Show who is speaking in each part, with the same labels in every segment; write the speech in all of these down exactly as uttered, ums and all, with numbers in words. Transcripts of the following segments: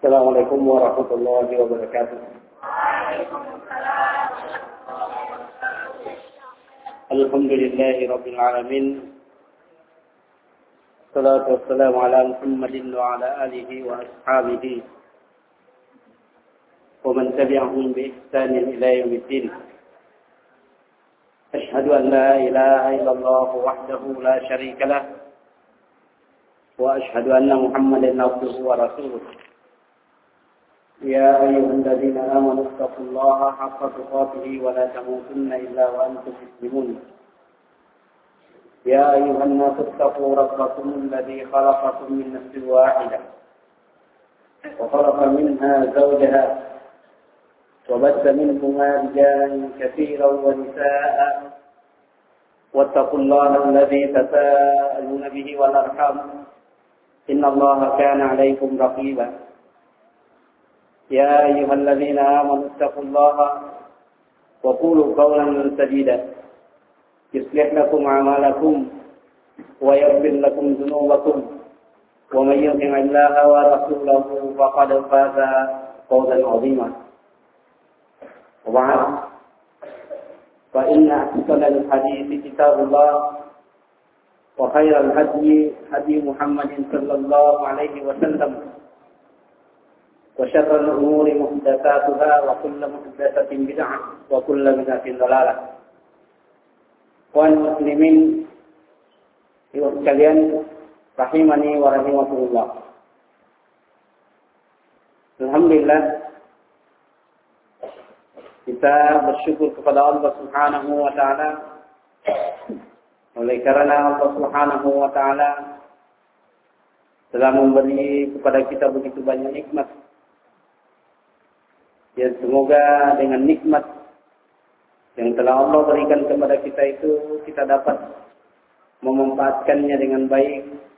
Speaker 1: Assalamualaikum warahmatullahi wabarakatuh. Alhamdulillahi rabbil alamin. Salatu wassalamu ala Muhammadin wa ala alihi wa ashabihi wa man tabi'ahum bi ihsanin ila yaumiddin. Ashhadu an la ilaha illallah wahdahu la syarika lah wa ashhadu anna Muhammadan abduhu wa rasuluh. يا أيها الذين آمنوا اتقوا الله حق تقاته ولا تموتن إلا وأنتم مسلمون يا أيها الناس اتقوا ربكم الذي خلقكم من نفس واحدة وخلق منها زوجها وبث منهما رجالا كثيرا ونساء واتقوا الله الذي تساءلون به والأرحام إن الله كان عليكم رقيبا يا أيها الذين آمنوا اتقوا الله وقولوا قولا سديدا يصلح لكم أعمالكم ويغفر لكم ذنوبكم ومن يطع الله ورسوله فقد فاز فوزا عظيما وبعد فإن أحسن الحديث كتاب الله وخير الهدي هدي محمد صلى الله عليه وسلم وشر الأمور محدثاتها وكل محدثة بدعة وكل بدعة ضلالة. Kaum muslimin ibu sekalian rahimani wa rahimakumullah. Alhamdulillah kita bersyukur kepada Allah Subhanahu wa taala oleh karena Allah Subhanahu wa taala telah memberi kepada kita begitu banyak nikmat. Ya, semoga dengan nikmat yang telah Allah berikan kepada kita itu kita dapat memanfaatkannya dengan baik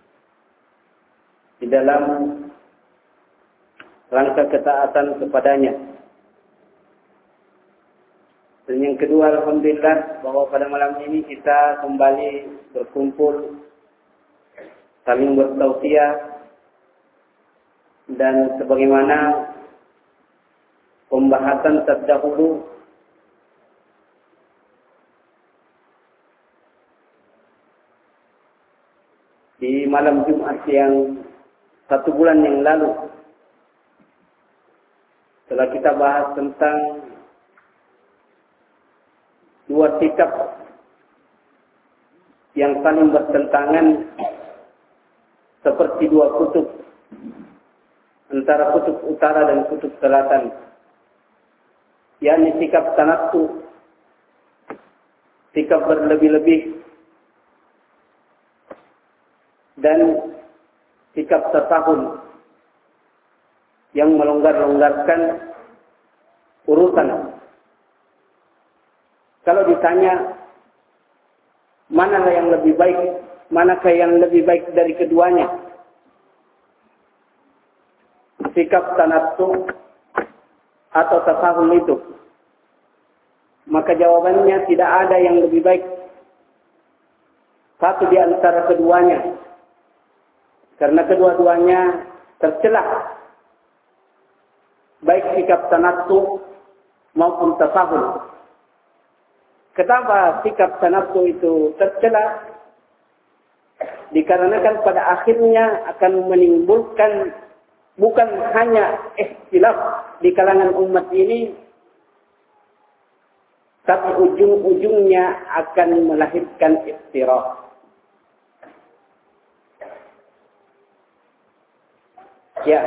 Speaker 1: di dalam rangka ketaatan kepadanya. Dan yang kedua, alhamdulillah bahwa pada malam ini kita kembali berkumpul saling bertausiah dan sebagaimana pembahasan terdahulu di malam Jumat yang satu bulan yang lalu setelah kita bahas tentang dua sikap yang saling bertentangan seperti dua kutub antara kutub utara dan kutub selatan, yakni sikap tanattu, sikap berlebih-lebih, dan sikap tasahul yang melonggar-longgarkan urusan. Kalau ditanya manakah yang lebih baik, manakah yang lebih baik dari keduanya, sikap tanattu atau tasahul itu, maka jawabannya tidak ada yang lebih baik satu di antara keduanya, karena kedua-duanya tercelah, baik sikap tanattu maupun tasahul. Kenapa sikap tanattu itu tercelah? Dikarenakan pada akhirnya akan menimbulkan bukan hanya ikhtilaf di kalangan umat ini, tapi ujung-ujungnya akan melahirkan iftiraq. Ya,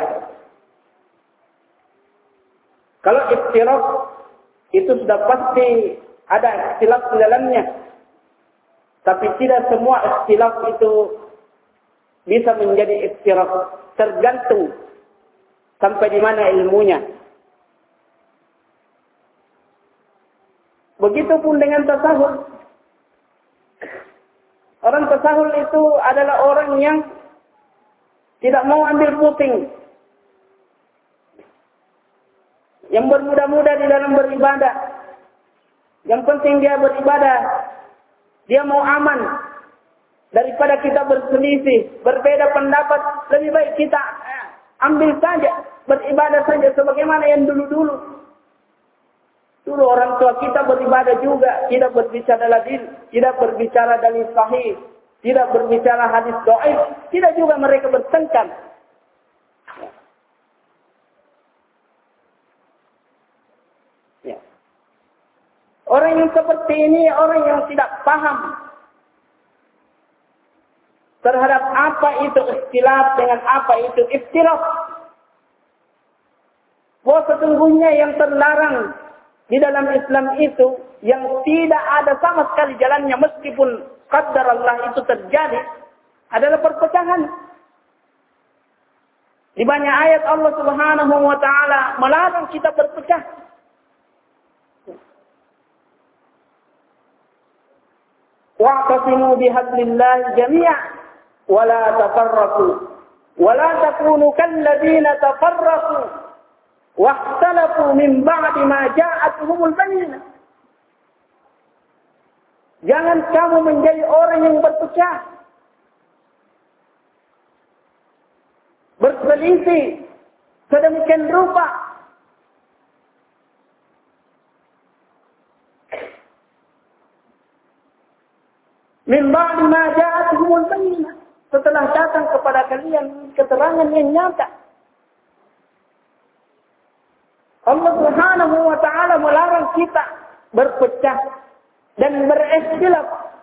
Speaker 1: kalau iftiraq itu sudah pasti ada ikhtilaf di dalamnya, tapi tidak semua ikhtilaf itu bisa menjadi iftiraq, tergantung sampai di mana ilmunya. Begitupun dengan tasahul. Orang tasahul itu adalah orang yang tidak mau ambil pusing, yang bermudah-mudah di dalam beribadah. Yang penting dia beribadah, dia mau aman daripada kita berselisih, berbeda pendapat. Lebih baik kita ambil saja beribadah saja sebagaimana yang dulu-dulu. Dulu orang tua kita beribadah juga, tidak berbicara dalil, tidak berbicara dalil sahih, tidak berbicara hadis dhaif, tidak juga mereka bertengkar. Ya. Orang yang seperti ini orang yang tidak paham terhadap apa itu ikhtilaf dengan apa itu ikhtilaf. Bahwa sesungguhnya yang terlarang di dalam Islam itu yang tidak ada sama sekali jalannya meskipun qadar Allah itu terjadi adalah perpecahan. Di banyak ayat Allah Subhanahu wa taala melarang kita berpecah. Wa'tasimu bihablillahi jami'an wa la tafarraqu wa la takunu kalladzina tafarraqu waqtalafu min ba'di ma ja'atuhumul bayyinah. Jangan kamu menjadi orang yang berpecah, berselisih sedemikian rupa. Min ba'di ma ja'atuhumul bayyinah, setelah datang kepada kalian keterangan yang nyata. Allah Subhanahu wa taala melarang kita berpecah dan berikhtilaf.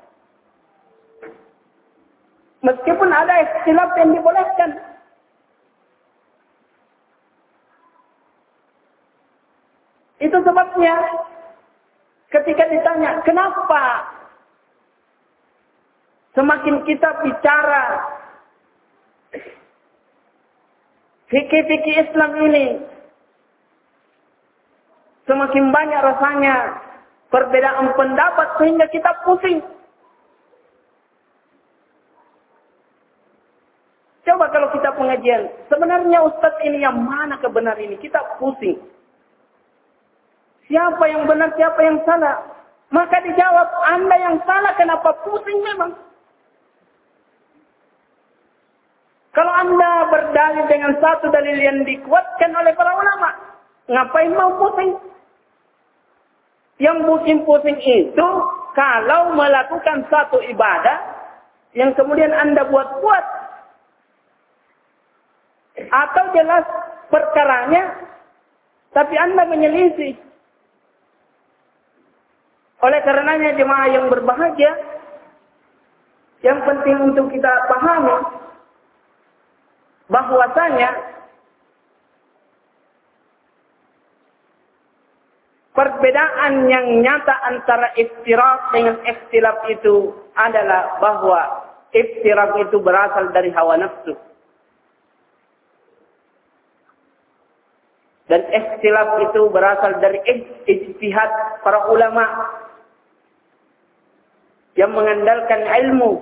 Speaker 1: Meskipun ada ikhtilaf yang dibolehkan. Itu sebabnya ketika ditanya, kenapa semakin kita bicara fikih-fikih Islam ini, semakin banyak rasanya perbedaan pendapat sehingga kita pusing. Coba kalau kita pengajian, sebenarnya Ustadz ini yang mana kebenar ini? Kita pusing. Siapa yang benar, siapa yang salah? Maka dijawab, Anda yang salah, kenapa pusing memang? Kalau Anda berdalil dengan satu dalil yang dikuatkan oleh para ulama, ngapain mau pusing? Yang pusing-pusing itu kalau melakukan satu ibadah yang kemudian Anda buat-buat. Atau jelas perkaranya, tapi Anda menyelisih. Oleh karenanya jemaah yang berbahagia, yang penting untuk kita pahami bahwasanya perbedaan yang nyata antara iftirak dengan ikhtilaf itu adalah bahwa iftirak itu berasal dari hawa nafsu. Dan ikhtilaf itu berasal dari ijtihad para ulama yang mengandalkan ilmu.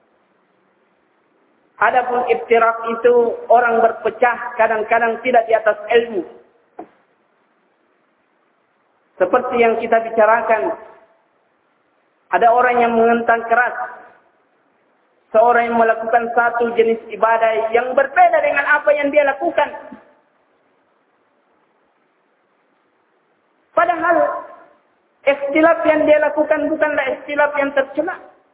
Speaker 1: Adapun iftirak itu orang berpecah kadang-kadang tidak di atas ilmu. Seperti yang kita bicarakan, ada orang yang menentang keras. Seorang yang melakukan satu jenis ibadah yang berbeda dengan apa yang dia lakukan. Padahal, ikhtilaf yang dia lakukan bukanlah ikhtilaf yang tercela.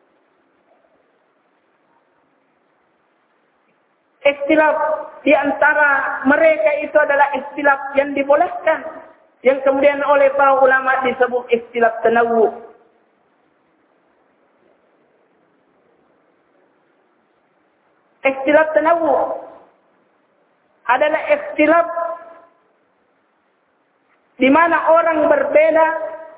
Speaker 1: Ikhtilaf di antara mereka itu adalah ikhtilaf yang dibolehkan. Yang kemudian oleh para ulama disebut ikhtilaf tanawwu. Ikhtilaf tanawwu adalah ikhtilaf di mana orang berbeda,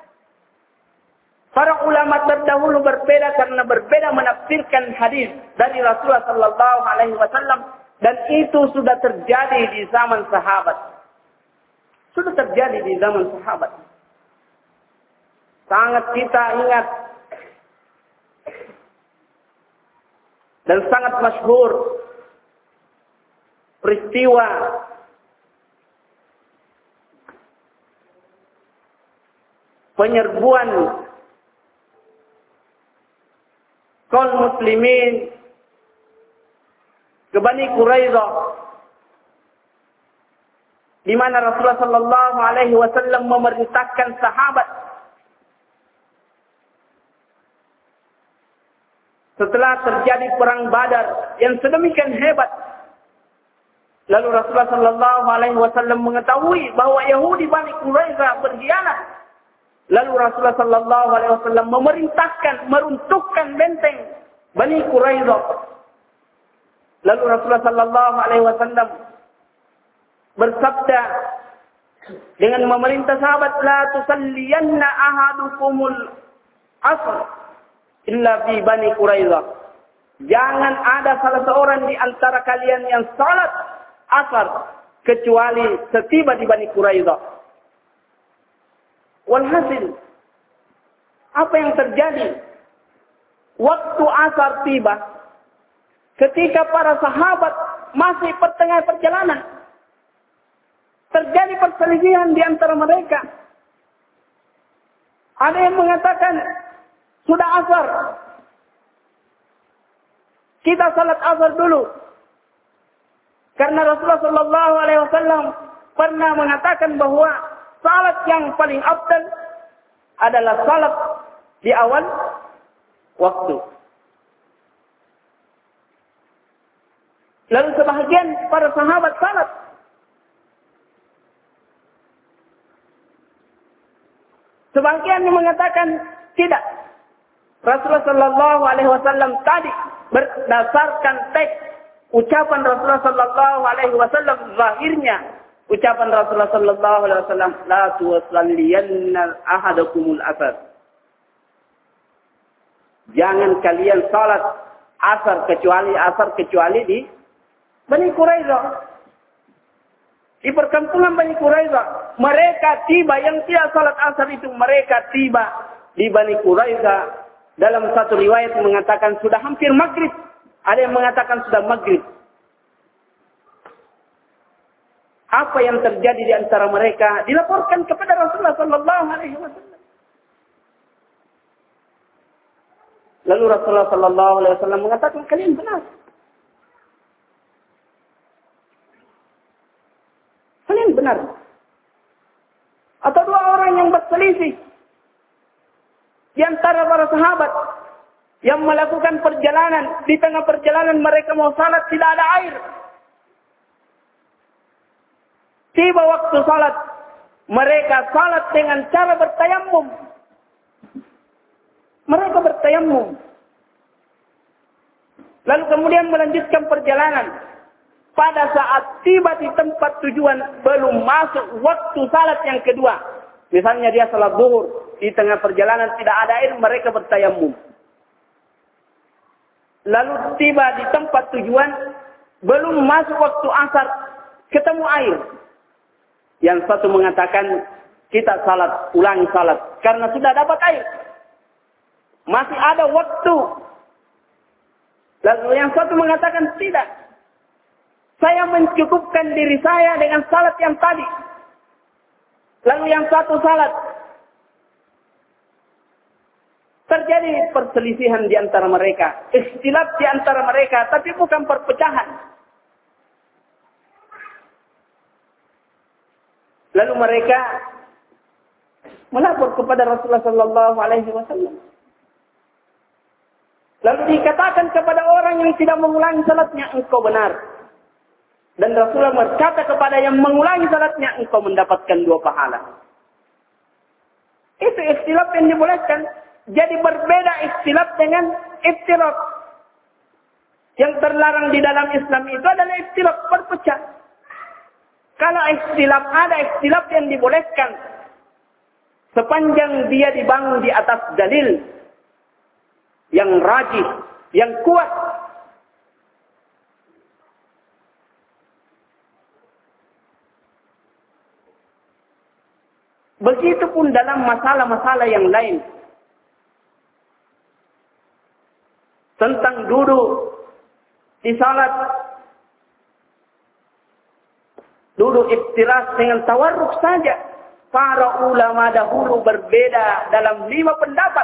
Speaker 1: para ulama terdahulu berbeda karena berbeda menafsirkan hadis dari Rasulullah sallallahu alaihi wasallam, dan itu sudah terjadi di zaman sahabat. Sudah terjadi di zaman sahabat. Sangat kita ingat dan sangat masyhur peristiwa penyerbuan kaum muslimin ke Bani Quraidah di mana Rasulullah Sallallahu Alaihi Wasallam memerintahkan sahabat setelah terjadi perang Badar yang sedemikian hebat. Lalu Rasulullah Sallallahu Alaihi Wasallam mengetahui bahwa Yahudi Bani Quraisyah berkhianat. Lalu Rasulullah Sallallahu Alaihi Wasallam memerintahkan meruntuhkan benteng Bani Quraisyah. Lalu Rasulullah Sallallahu Alaihi Wasallam bersabda dengan memerintah sahabat, la tusalliyanna ahadukumul asr illa fi Bani Quraisyah. Jangan ada salah seorang di antara kalian yang salat asar kecuali setiba di Bani Quraisyah. Walhasil, apa yang terjadi? Waktu asar tiba, ketika para sahabat masih pertengahan perjalanan, terjadi perselisihan di antara mereka. Ada yang mengatakan, sudah asar, kita salat asar dulu. Karena Rasulullah Sallallahu Alaihi Wasallam pernah mengatakan bahwa salat yang paling afdal adalah salat di awal waktu. Lalu sebahagian para sahabat salat. Sebagian yang mengatakan tidak. Rasulullah Sallallahu Alaihi Wasallam tadi berdasarkan teks ucapan Rasulullah Sallallahu Alaihi Wasallam, zahirnya ucapan Rasulullah Sallallahu Alaihi Wasallam, la tusalliyanna ahadakumul asar. Jangan kalian salat asar kecuali asar kecuali di Bani Quraisyah. Di perkampungan Bani Quraisyah, mereka tiba yang tidak salat asar itu, mereka tiba di Bani Quraisyah. Dalam satu riwayat mengatakan sudah hampir maghrib. Ada yang mengatakan sudah maghrib. Apa yang terjadi di antara mereka dilaporkan kepada Rasulullah Sallallahu Alaihi Wasallam. Lalu Rasulullah Sallallahu Alaihi Wasallam mengatakan, kalian benar. Kalian benar. Atau dua orang yang berselisih di antara para sahabat yang melakukan perjalanan, di tengah perjalanan mereka mau salat, tidak ada air. Tiba waktu salat, mereka salat dengan cara bertayamum. Mereka bertayamum. Lalu kemudian melanjutkan perjalanan. Pada saat tiba di tempat tujuan, belum masuk waktu salat yang kedua. Misalnya dia salat zuhur, di tengah perjalanan tidak ada air, mereka bertayamum. Lalu tiba di tempat tujuan, belum masuk waktu asar, ketemu air. Yang satu mengatakan, kita salat, ulangi salat, karena sudah dapat air. Masih ada waktu. Lalu yang satu mengatakan, tidak. Saya mencukupkan diri saya dengan salat yang tadi. Lalu yang satu salat. Terjadi perselisihan di antara mereka. Ikhtilaf di antara mereka. Tapi bukan perpecahan. Lalu mereka melapor kepada Rasulullah Sallallahu Alaihi Wasallam. Lalu dikatakan kepada orang yang tidak mengulangi salatnya, engkau benar. Dan Rasulullah berkata kepada yang mengulangi salatnya, engkau mendapatkan dua pahala. Itu ikhtilaf yang dibolehkan. Jadi berbeda ikhtilaf dengan iftirak. Yang terlarang di dalam Islam itu adalah ikhtilaf berpecah. Kalau ikhtilaf, ada ikhtilaf yang dibolehkan. Sepanjang dia dibangun di atas dalil. Yang rajih, yang kuat. Begitupun dalam masalah-masalah yang lain. Tentang duduk di salat. Duduk iftiras dengan tawarruk saja. Para ulama dahulu berbeda dalam lima pendapat.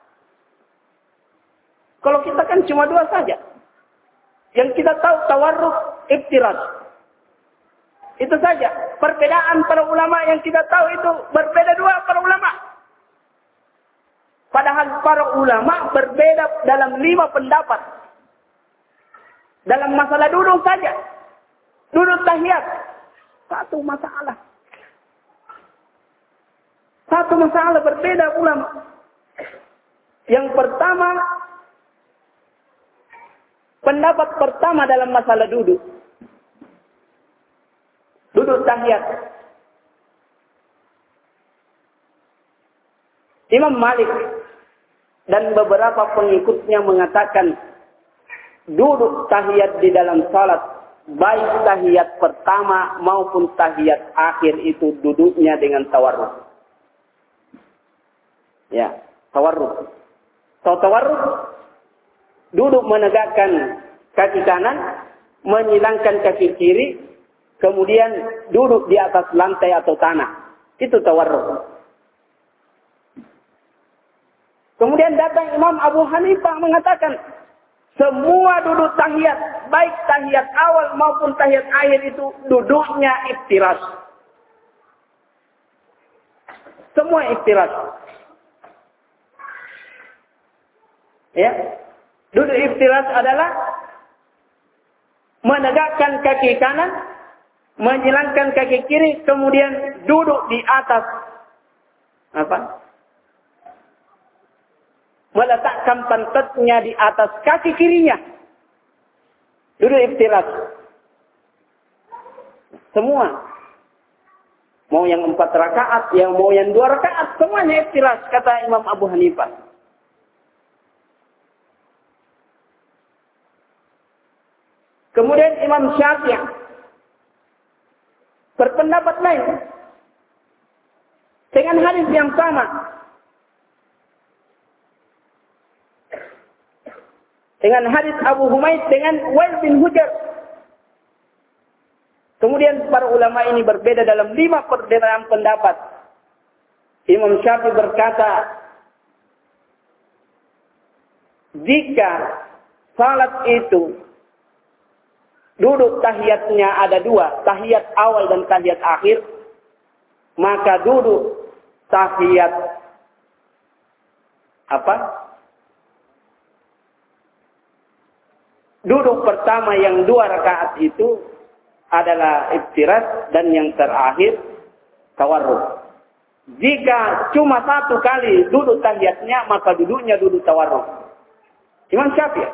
Speaker 1: Kalau kita kan cuma dua saja. Yang kita tahu tawarruk iftiras. Itu saja. Perbedaan para ulama yang kita tahu itu berbeda dua para ulama. Padahal para ulama berbeda dalam lima pendapat. Dalam masalah duduk saja. Duduk tahiyat. Satu masalah. Satu masalah berbeda ulama. Yang pertama, pendapat pertama dalam masalah duduk. Duduk tahiyat. Imam Malik dan beberapa pengikutnya mengatakan duduk tahiyat di dalam salat, baik tahiyat pertama maupun tahiyat akhir itu duduknya dengan tawarruk. Ya, tawarruk. Tahu tawarruk? Duduk menegakkan kaki kanan, menyilangkan kaki kiri, kemudian duduk di atas lantai atau tanah. Itu tawarruk. Kemudian datang Imam Abu Hanifah mengatakan, semua duduk tahiyat, baik tahiyat awal maupun tahiyat akhir itu duduknya iftiras. Semua iftiras. Ya, duduk iftiras adalah menegakkan kaki kanan, menyilangkan kaki kiri, kemudian duduk di atas apa? Meletakkan pantatnya di atas kaki kirinya. Duduk iftiras. Semua. Mau yang empat rakaat, yang mau yang dua rakaat, semuanya iftiras, kata Imam Abu Hanifah. Kemudian Imam Syafi'i berpendapat lain dengan hadis yang sama. Dengan hadis Abu Humaid dengan Wail bin Hujr. Kemudian para ulama ini berbeda dalam lima perbedaan pendapat. Imam Syafi'i berkata, jika salat itu duduk tahiyatnya ada dua, tahiyat awal dan tahiyat akhir, maka duduk tahiyat apa? Duduk pertama yang dua rakaat itu adalah iftiras dan yang terakhir tawarruk. Jika cuma satu kali duduk tahiyatnya, maka duduknya duduk tawarruk. Imam Syafi'i.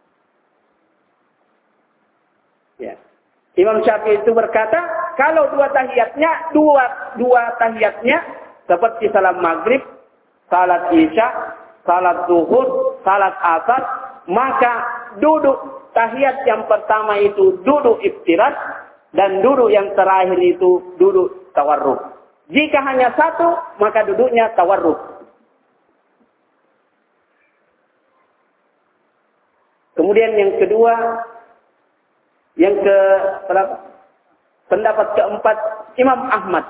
Speaker 1: Ya. Imam Syafi'i itu berkata, kalau dua tahiyatnya, dua dua tahiyatnya seperti salat maghrib, salat isya, salat zuhur, salat asar, maka duduk tahiyat yang pertama itu duduk iftiras dan duduk yang terakhir itu duduk tawarruk. Jika hanya satu, maka duduknya tawarruk. Kemudian yang kedua, yang ke berapa? Pendapat keempat, Imam Ahmad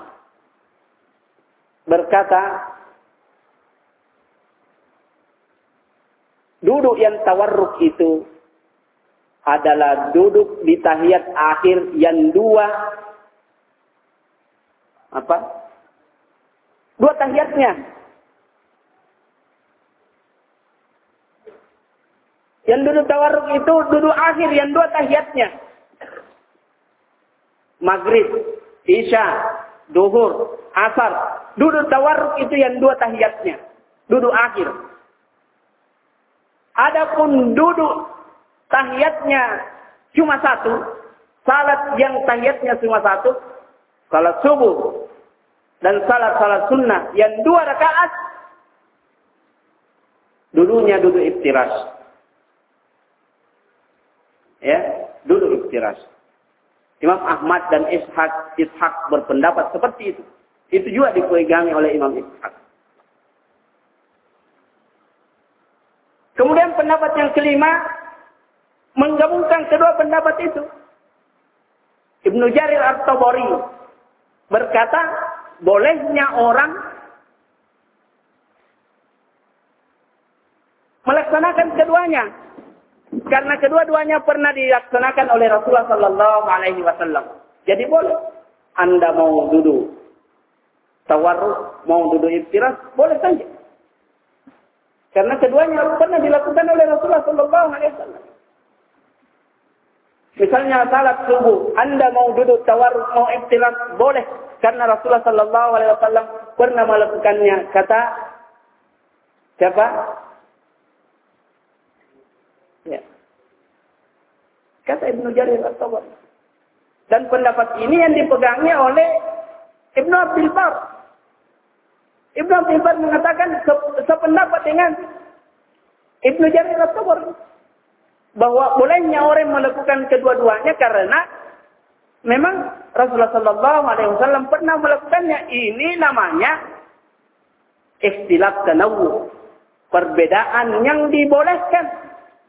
Speaker 1: berkata, duduk yang tawarruk itu adalah duduk di tahiyat akhir yang dua apa? Dua tahiyatnya. Yang duduk tawarruk itu duduk akhir yang dua tahiyatnya. Maghrib, isya, duhur, asar. Duduk tawarruk itu yang dua tahiyatnya. Duduk akhir. Adapun duduk tahiyatnya cuma satu, salat yang tahiyatnya cuma satu, salat subuh dan salat-salat sunnah yang dua rakaat, duduknya duduk iftiras. Ya, duduk iftiras. Imam Ahmad dan Ishaq, Ishaq berpendapat seperti itu. Itu juga dipegangi oleh Imam Ishaq. Kemudian pendapat yang kelima, menggabungkan kedua pendapat itu. Ibnu Jarir At-Tabari berkata, bolehnya orang melaksanakan keduanya. Karena kedua-duanya pernah dilaksanakan oleh Rasulullah sallallahu alaihi wasallam. Jadi boleh. Anda mau duduk tawarruk, mau duduk iftirash, boleh saja. Karena keduanya pernah dilakukan oleh Rasulullah Sallallahu Alaihi Wasallam. Misalnya salat subuh, Anda mau duduk tawarruk, mau iftirash, boleh. Karena Rasulullah Sallallahu Alaihi Wasallam pernah melakukannya. Kata siapa? Ya. Kata Ibnu Jarir At-Tabari. Dan pendapat ini yang dipegangnya oleh Ibnu Abdul Bar. Ibnu Abdul Bar mengatakan sependapat dengan Ibnu Jarir At-Tabari bahwa bolehnya orang melakukan kedua-duanya karena memang Rasulullah Sallallahu Alaihi Wasallam pernah melakukannya. Ini namanya ikhtilaf tanawwu, perbedaan yang dibolehkan.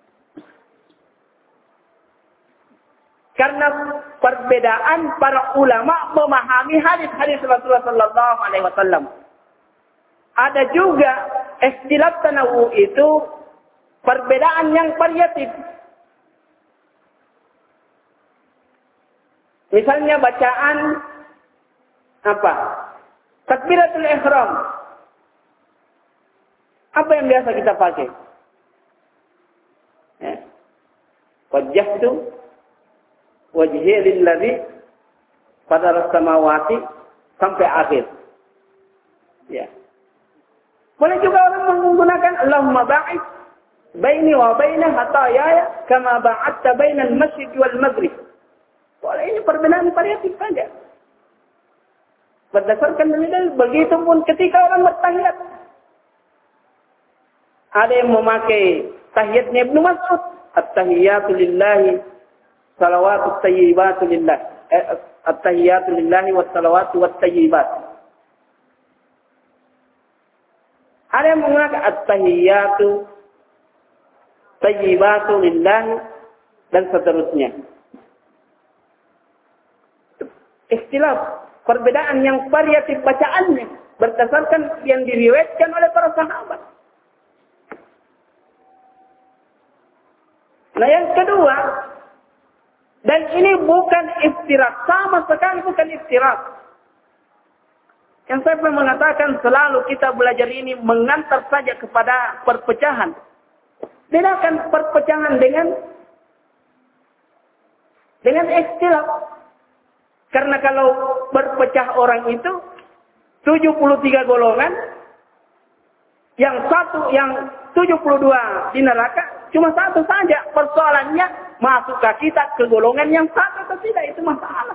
Speaker 1: Karena perbedaan para ulama memahami hadis-hadis Rasulullah Sallallahu Alaihi Wasallam. Ada juga ikhtilaf tanawwu itu perbedaan yang variatif. Misalnya bacaan apa? Takbiratul ihram. Apa yang biasa kita pakai? Ya. Wajjahtu wajhi lilladzi fadaras samawati sampai akhir. Ya. Boleh juga orang menggunakan Allahumma ba'id baini wa baina hatayaya kama ba'adta bainal masjid wal maghrib. Boleh, ini perbedaan variatif saja. Berdasarkan dalil, begitu pun ketika orang bertahiyat. Ada yang memakai tahiyatnya Ibnu Mas'ud, at-tahiyatu lillahi salawatu tayyibatu lillah. Eh, at-tahiyatu lillahi was salawatu wat tayyibat. Ada yang mengatakan at-tahiyatu tayyibatu lillahi dan seterusnya. Ikhtilaf, perbedaan yang variatif bacaannya berdasarkan yang diriwayatkan oleh para sahabat. Nah, yang kedua, dan ini bukan iftirak, sama sekali bukan iftirak. Yang saya pernah mengatakan selalu kita belajar ini mengantar saja kepada perpecahan. Bedakan perpecahan dengan dengan ikhtilaf. Karena kalau berpecah orang itu tujuh puluh tiga golongan, yang satu yang tujuh puluh dua di neraka, cuma satu saja persoalannya masukah kita ke golongan yang satu atau tidak, itu masalah.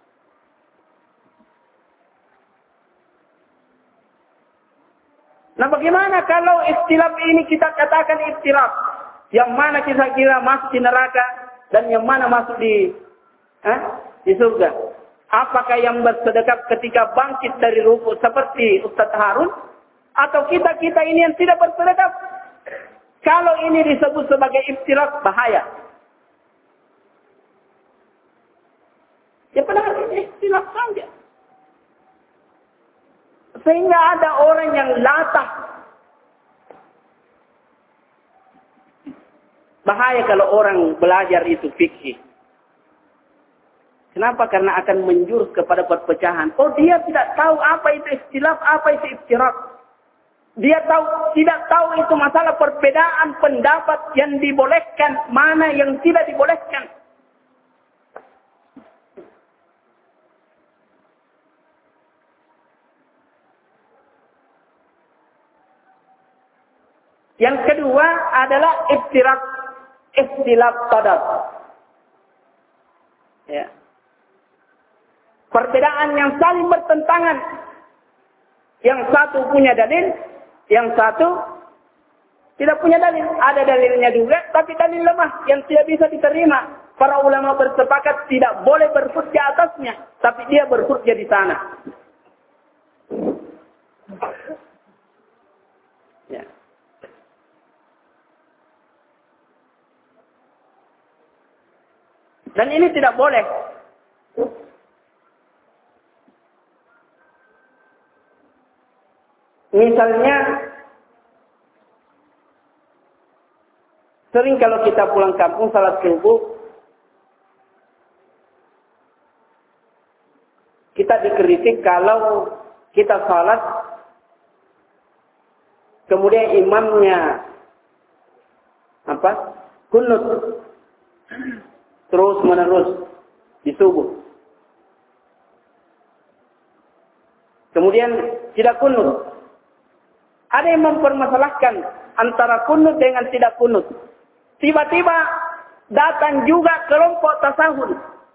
Speaker 1: Nah, bagaimana kalau ikhtilaf ini kita katakan ikhtilaf? Yang mana kita kira masuk di neraka dan yang mana masuk di eh, di surga? Apakah yang bersedekap ketika bangkit dari ruku seperti Ustaz Harun? Atau kita-kita ini yang tidak bersedekap? Kalau ini disebut sebagai ikhtilaf, bahaya. Ya padahal ini ikhtilaf saja. Sehingga ada orang yang latah. Bahaya kalau orang belajar itu fikih. Kenapa? Karena akan menjurus kepada perpecahan. Oh, dia tidak tahu apa itu ikhtilaf, apa itu iftirak. Dia tahu, tidak tahu itu masalah perbedaan pendapat yang dibolehkan, mana yang tidak dibolehkan. Yang kedua adalah iftirak, ikhtilaf qadar. Ya. Perbedaan yang saling bertentangan. Yang satu punya dalil, yang satu tidak punya dalil. Ada dalilnya juga, tapi dalil lemah yang tidak bisa diterima. Para ulama bersepakat tidak boleh berhujjah atasnya, tapi dia berhujjah di sana. Ya. Dan ini tidak boleh. Misalnya, sering kalau kita pulang kampung salat subuh, kita kita dikritik kalau kita salat, kemudian imamnya apa? Kunut terus menerus di subuh. Kemudian tidak kunut. Ada yang mempermasalahkan antara kunut dengan tidak kunut. Tiba-tiba datang juga kelompok tasawuf.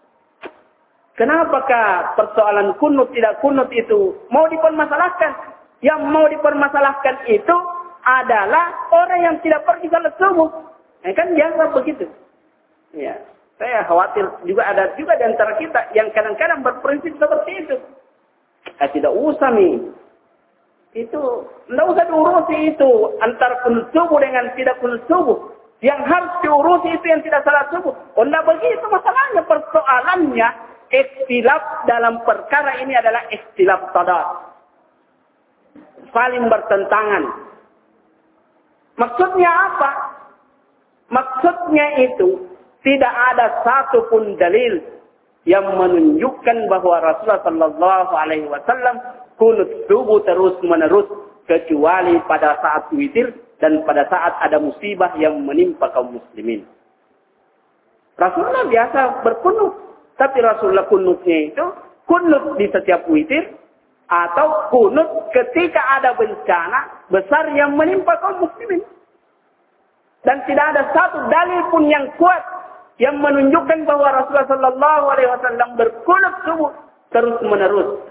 Speaker 1: Kenapakah persoalan kunut tidak kunut itu mau dipermasalahkan? Yang mau dipermasalahkan itu adalah orang yang tidak pergi salat subuh. Eh, kan biasa begitu. Ya, saya khawatir juga ada juga di antara kita yang kadang-kadang berprinsip seperti itu. Eh, tidak usah nih. Itu tidak usah diurusi itu antara kunut subuh dengan tidak kunut subuh. Yang harus diurusi itu yang tidak salat subuh. Oh, tidak begitu masalahnya. Persoalannya ikhtilaf dalam perkara ini adalah ikhtilaf tadad. Saling bertentangan. Maksudnya apa? Maksudnya itu tidak ada satupun dalil yang menunjukkan bahwa Rasulullah Sallallahu Alaihi Wasallam kunut subuh terus menerus kecuali pada saat witir dan pada saat ada musibah yang menimpa kaum muslimin. Rasulullah biasa berkunut, tapi Rasulullah kunutnya itu kunut di setiap witir atau kunut ketika ada bencana besar yang menimpa kaum muslimin. Dan tidak ada satu dalil pun yang kuat yang menunjukkan bahwa Rasulullah Sallallahu Alaihi Wasallam berkunut subuh terus menerus.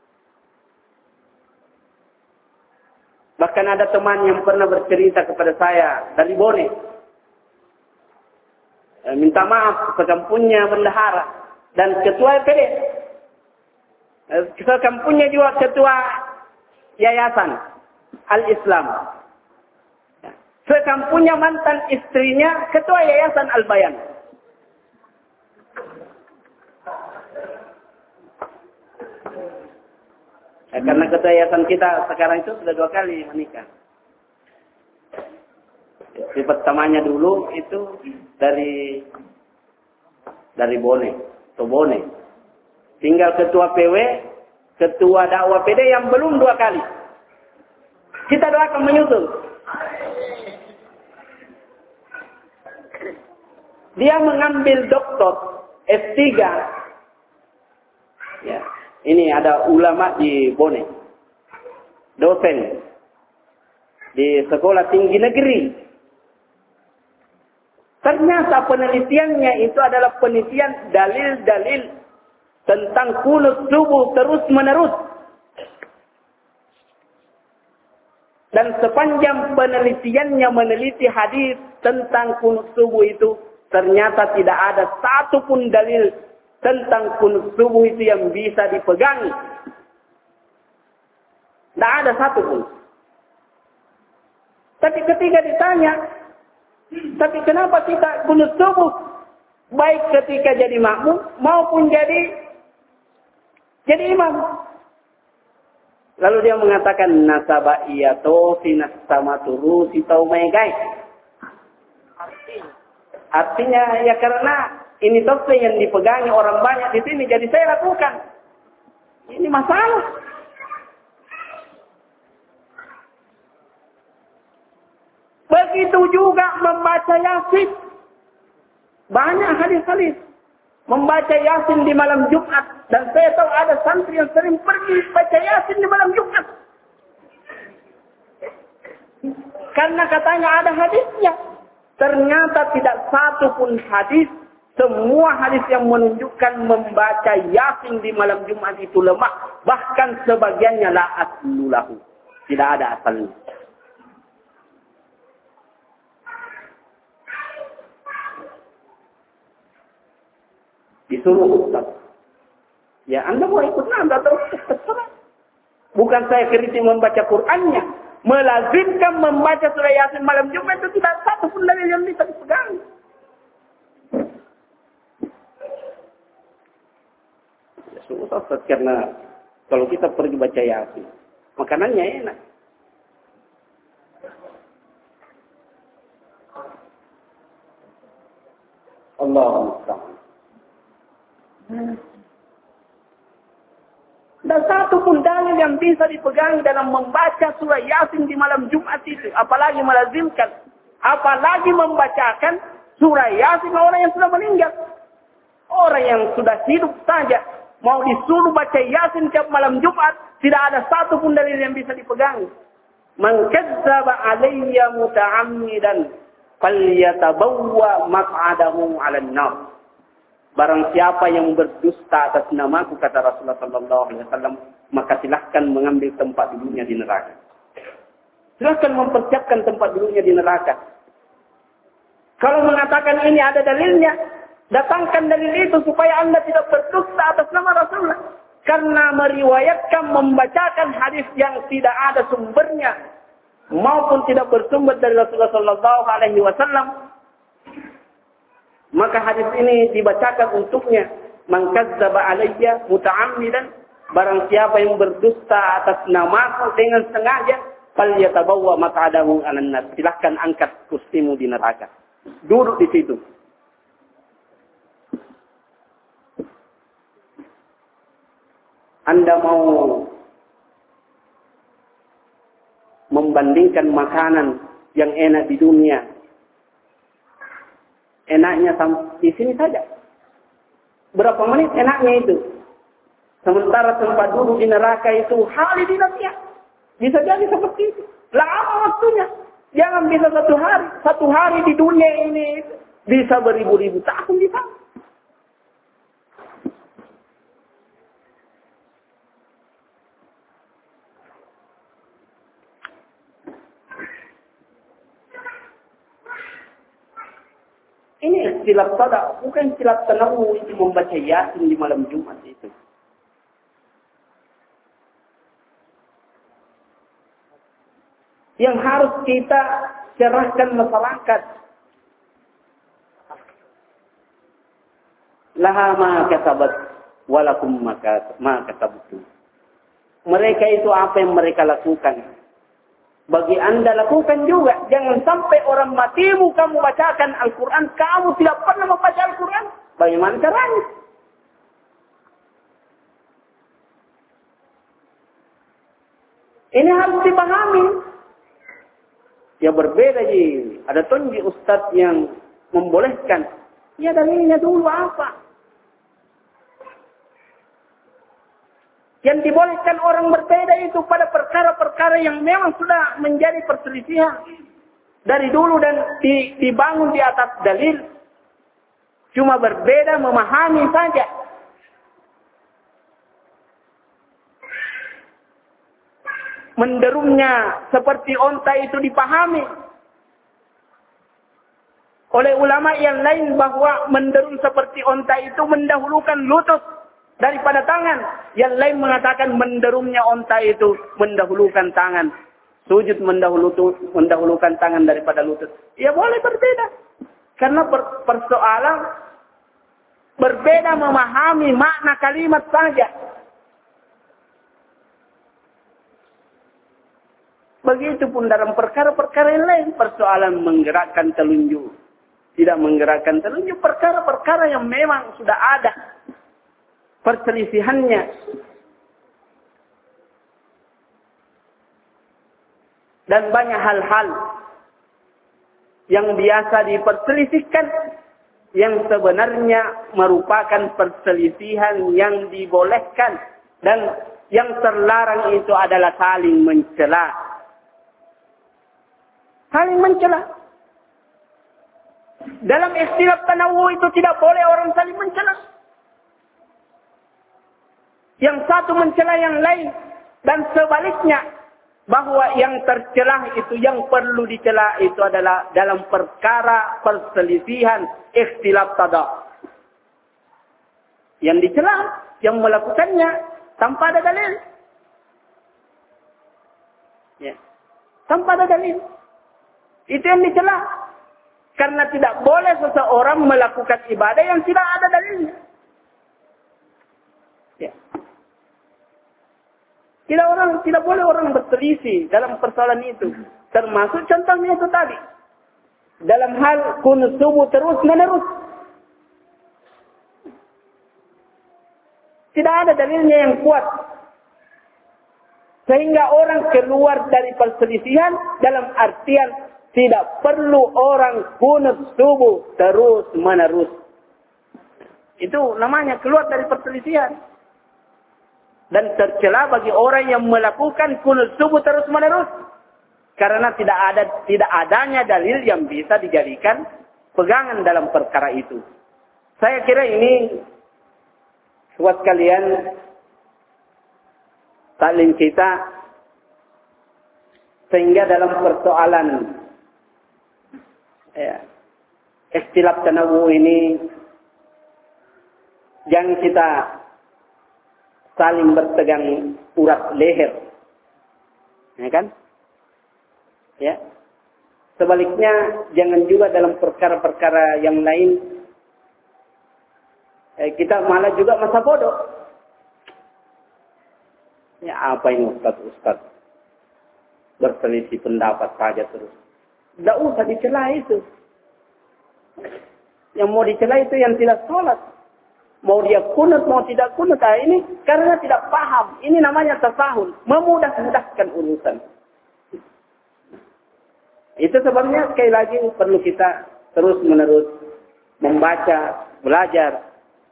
Speaker 1: Bahkan ada teman yang pernah bercerita kepada saya dari Bone, e, minta maaf sekampungnya bendahara dan ketua P D, e, sekampungnya juga ketua Yayasan Al-Islam. Sekampungnya mantan istrinya ketua Yayasan Al-Bayan. Ya, karena ketua yayasan kita sekarang itu sudah dua kali menikah. Di pertamanya dulu itu dari dari Bone, atau Bone. Tinggal ketua P W, ketua dakwah P D yang belum dua kali. Kita doakan menyusul. Dia mengambil doktor S tiga. Ya. Ini ada ulama di Bone, dosen di sekolah tinggi negeri. Ternyata penelitiannya itu adalah penelitian dalil-dalil tentang kunut subuh terus menerus. Dan sepanjang penelitiannya meneliti hadis tentang kunut subuh itu, ternyata tidak ada satupun dalil tentang kunut subuh itu yang bisa dipegangi. Tidak ada satu pun. Tapi ketika ditanya, tapi kenapa kita kunut subuh? Baik ketika jadi makmum maupun jadi jadi imam. Lalu dia mengatakan nasaba iyato finas sama turu si taumegai. Artinya ya karena ini doktrin yang dipegangi orang banyak di sini, jadi saya lakukan. Ini masalah. Begitu juga membaca Yasin. Banyak hadis-hadis. Membaca Yasin di malam Jumat. Dan saya tahu ada santri yang sering pergi baca Yasin di malam Jumat. Karena katanya ada hadisnya. Ternyata tidak satu pun hadis. Semua hadis yang menunjukkan membaca Yasin di malam Jumat itu lemah. Bahkan sebagiannya la aslulahu. Tidak ada asalnya. Disuruh Ustaz. Ya Anda mau ikut Anda atau terserah. Bukan saya kritik membaca Qur'annya. Melazimkan membaca surah Yasin malam Jumat itu tidak satu pun dalil yang bisa dipegang. Susah karena kalau kita pergi baca Yasin, makanannya enak. Allahu Akbar. Dan satu pun dalil yang bisa dipegang dalam membaca surah Yasin di malam Jumat itu. Apalagi melazimkan. Apalagi membacakan surah Yasin orang yang sudah meninggal. Orang yang sudah hidup saja. Mau disuruh baca Yasin tiap malam Jumat. Tidak ada satu pun dalil yang bisa dipegang. Man kadzdzaba alayya muta'ammidan falyatabawwa maq'adahu 'alan nar. Barang siapa yang berdusta atas namaku, kata Rasulullah sallallahu alaihi wasallam, maka silahkan mengambil tempat duduknya di neraka. Silahkan mempersiapkan tempat duduknya di neraka. Kalau mengatakan ini ada dalilnya, datangkan dalil itu supaya Anda tidak berdusta atas nama Rasulullah. Karena meriwayatkan, membacakan hadis yang tidak ada sumbernya, maupun tidak bersumber dari Rasulullah sallallahu alaihi wasallam, maka hadis ini dibacakan untuknya. Man kadzdzaba alayya muta'ammidan, barang siapa yang berdusta atas namaku dengan sengaja, falyatabawwa maq'adahu 'alan nar. Silahkan angkat kursimu di neraka. Duduk di situ. Anda mau membandingkan makanan yang enak di dunia, enaknya di sini saja. Berapa menit enaknya itu. Sementara tempat duduk di neraka itu halidinatnya. Bisa jadi seperti itu. Lama waktunya. Jangan bisa satu hari. Satu hari di dunia ini bisa beribu-ribu tahun di sana. Ini istilah sada, bukan istilah tanawu itu membaca Yasin di malam Jumat itu. Yang harus kita cerahkan masyarakat. Laha ma kasabat walakum ma kasabtu. Mereka itu apa yang mereka lakukan. Bagi Anda lakukan juga. Jangan sampai orang matimu kamu bacakan Al-Quran. Kamu tidak pernah membaca Al-Quran. Bagaimana caranya? Ini harus dipahami. Ya berbeda ji. Ada tonji ustadz yang membolehkan. Ya dalilnya dulu apa? Yang dibolehkan orang berbeda itu pada perkara-perkara yang memang sudah menjadi perselisihan. Dari dulu dan dibangun di atas dalil. Cuma berbeda memahami saja. Menderumnya seperti onta itu dipahami. Oleh ulama yang lain bahwa menderum seperti onta itu mendahulukan lutut daripada tangan. Yang lain mengatakan menderumnya onta itu mendahulukan tangan. Sujud mendahulukan, mendahulukan tangan daripada lutut. Ya boleh berbeda. Karena per, persoalan berbeda memahami makna kalimat saja. Begitupun dalam perkara-perkara yang lain. Persoalan menggerakkan telunjuk. Tidak menggerakkan telunjuk. Perkara-perkara yang memang sudah ada perselisihannya. Dan banyak hal-hal yang biasa diperselisihkan yang sebenarnya merupakan perselisihan yang dibolehkan dan yang terlarang itu adalah saling mencela. Saling mencela. Dalam istilah tanawu itu tidak boleh orang saling mencela. Yang satu mencela yang lain. Dan sebaliknya. Bahwa yang tercelah itu, yang perlu dicela itu adalah dalam perkara perselisihan ikhtilaf tada. Yang dicela, yang melakukannya tanpa ada dalil. Ya. Tanpa ada dalil. Itu yang dicela. Karena tidak boleh seseorang melakukan ibadah yang tidak ada dalilnya. Ya. Tidak orang, tidak boleh orang berselisih dalam persoalan itu. Termasuk contohnya itu tadi. Dalam hal kunut subuh terus menerus. Tidak ada dalilnya yang kuat. Sehingga orang keluar dari perselisihan dalam artian tidak perlu orang kunut subuh terus menerus. Itu namanya keluar dari perselisihan. Dan tercela bagi orang yang melakukan kunut subuh terus menerus. Karena tidak ada tidak adanya dalil yang bisa dijadikan pegangan dalam perkara itu. Saya kira ini buat kalian taklim kita, sehingga dalam persoalan ya, ikhtilaf tanawu ini jangan kita saling bertegang urat leher, ya kan? Ya. Sebaliknya jangan juga dalam perkara-perkara yang lain eh, kita malah juga masa bodoh. Ya apa ini ustaz-ustaz berselisih pendapat saja terus. Tidak usah dicela itu. Yang mau dicela itu yang tidak sholat. Mau dia kunut, mau tidak kunut. Nah, ini karena tidak paham. Ini namanya tasahul. Memudah-mudahkan urusan. Itu sebabnya sekali lagi perlu kita terus menerus membaca, belajar.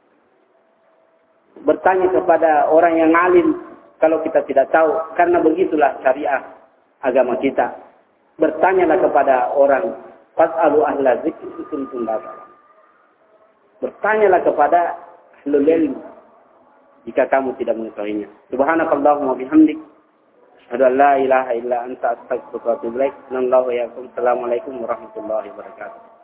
Speaker 1: Bertanya kepada orang yang alim. Kalau kita tidak tahu, karena begitulah syariah agama kita. Bertanyalah kepada orang, fas'alu ahla dzikri in kuntum la ta'lamun. Bertanyalah kepada ahlul ilm jika kamu tidak mengetahuinya. Subhanakallahumma bihamdik, asyhadu an la ilaha illa anta, astaghfiruka wa atubu ilaik. Assalamualaikum warahmatullahi wabarakatuh.